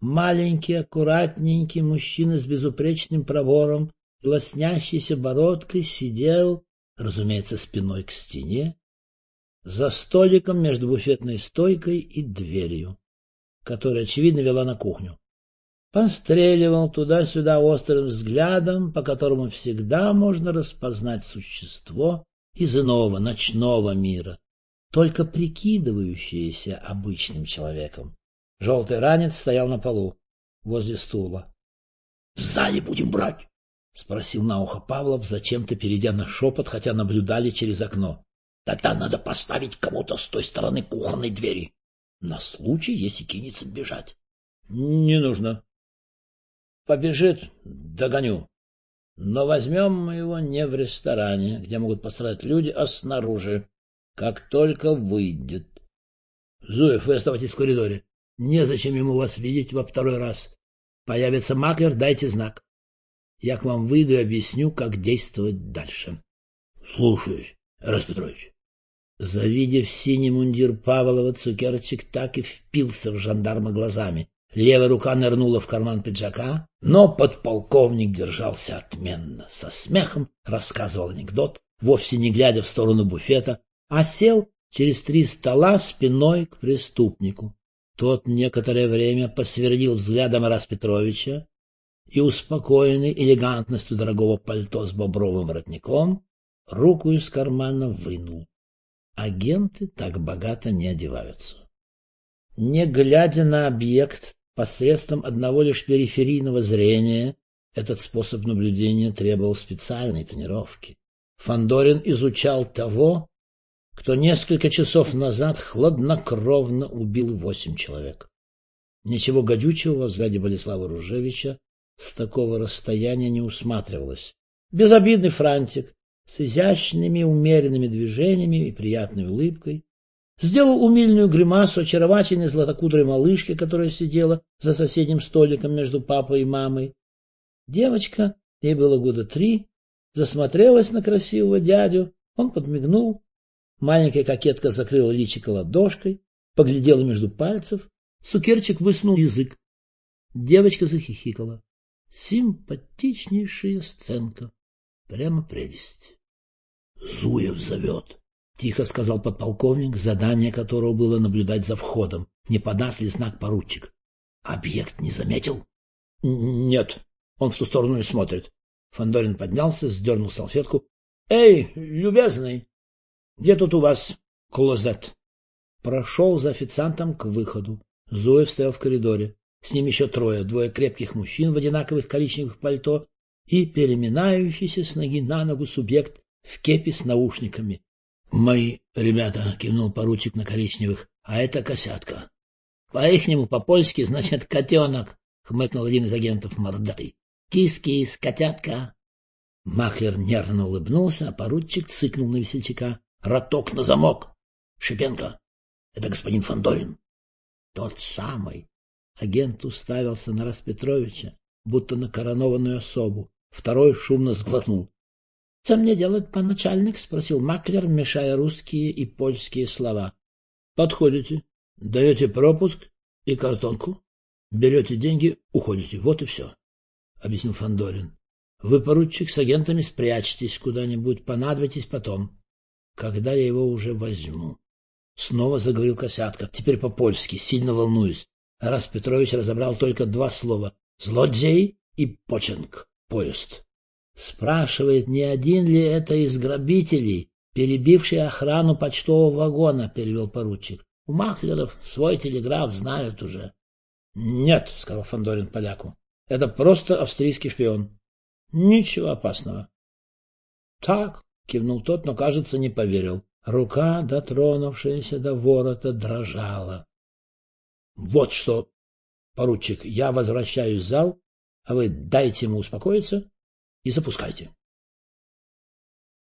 Маленький, аккуратненький мужчина с безупречным пробором и лоснящейся бородкой сидел, разумеется, спиной к стене, за столиком между буфетной стойкой и дверью, которая, очевидно, вела на кухню. Постреливал туда-сюда острым взглядом, по которому всегда можно распознать существо из иного ночного мира, только прикидывающееся обычным человеком. Желтый ранец стоял на полу, возле стула. — В зале будем брать? — спросил на ухо Павлов, зачем-то перейдя на шепот, хотя наблюдали через окно. — Тогда надо поставить кого-то с той стороны кухонной двери, на случай, если кинется бежать. — Не нужно. Побежит — догоню. Но возьмем мы его не в ресторане, где могут пострадать люди, а снаружи, как только выйдет. — Зуев, вы оставайтесь в коридоре. Незачем ему вас видеть во второй раз. Появится маклер, дайте знак. Я к вам выйду и объясню, как действовать дальше. — Слушаюсь, Тарас Петрович. Завидев синий мундир Павлова, Цукерчик так и впился в жандарма глазами. Левая рука нырнула в карман пиджака, но подполковник держался отменно. Со смехом рассказывал анекдот, вовсе не глядя в сторону буфета, а сел через 3 стола спиной к преступнику. Тот некоторое время посверлил взглядом Тараса Петровича и, успокоенный элегантностью дорогого пальто с бобровым воротником, руку из кармана вынул. Агенты так богато не одеваются. Не глядя на объект, посредством одного лишь периферийного зрения, этот способ наблюдения требовал специальной тренировки. Фандорин изучал того, кто несколько часов назад хладнокровно убил 8 человек. Ничего гадючего во взгляде Болеслава Ружевича с такого расстояния не усматривалось. Безобидный франтик с изящными умеренными движениями и приятной улыбкой сделал умильную гримасу очаровательной златокудрой малышки, которая сидела за соседним столиком между папой и мамой. Девочка, ей было года 3, засмотрелась на красивого дядю, он подмигнул. Маленькая кокетка закрыла личико ладошкой, поглядела между пальцев, Цукерчик высунул язык. Девочка захихикала. Симпатичнейшая сценка. Прямо прелесть. — Зуев зовет, — тихо сказал подполковник, задание которого было наблюдать за входом, не подаст ли знак поручик. — Объект не заметил? — Нет, он в ту сторону не смотрит. Фандорин поднялся, сдернул салфетку. — Эй, любезный, где тут у вас клозет? Прошел за официантом к выходу. Зуев стоял в коридоре. С ним еще 3, 2 крепких мужчин в одинаковых коричневых пальто и переминающийся с ноги на ногу субъект в кепи с наушниками. — Мои ребята, — кивнул поручик на коричневых, — а это косятка. — По-ихнему, по-польски, значит, котенок, — хмыкнул один из агентов мордатый. — Кис-кис, котятка. Маклер нервно улыбнулся, а поручик цыкнул на весельчака. — Роток на замок. — Шипенко, это господин Фандорин. — Тот самый. Агент уставился на Тараса Петровича, будто на коронованную особу. Второй шумно сглотнул. — Что мне делать, пан начальник? — спросил Маклер, мешая русские и польские слова. — Подходите, даете пропуск и картонку, берете деньги, уходите. Вот и все, — объяснил Фандорин. — Вы, поручик, с агентами спрячьтесь куда-нибудь, понадобитесь потом, когда я его уже возьму. Снова заговорил косятка, теперь по-польски, сильно волнуясь. Тарас Петрович разобрал только 2 слова — «злодей» и «почерк», поезд. Спрашивает, не один ли это из грабителей, перебивший охрану почтового вагона, перевел поручик. У маклеров свой телеграф знают уже. — Нет, — сказал Фандорин поляку, — это просто австрийский шпион. Ничего опасного. — Так, — кивнул тот, но, кажется, не поверил. Рука, дотронувшаяся до ворота, дрожала. — Вот что, поручик, я возвращаюсь в зал, а вы дайте ему успокоиться и запускайте.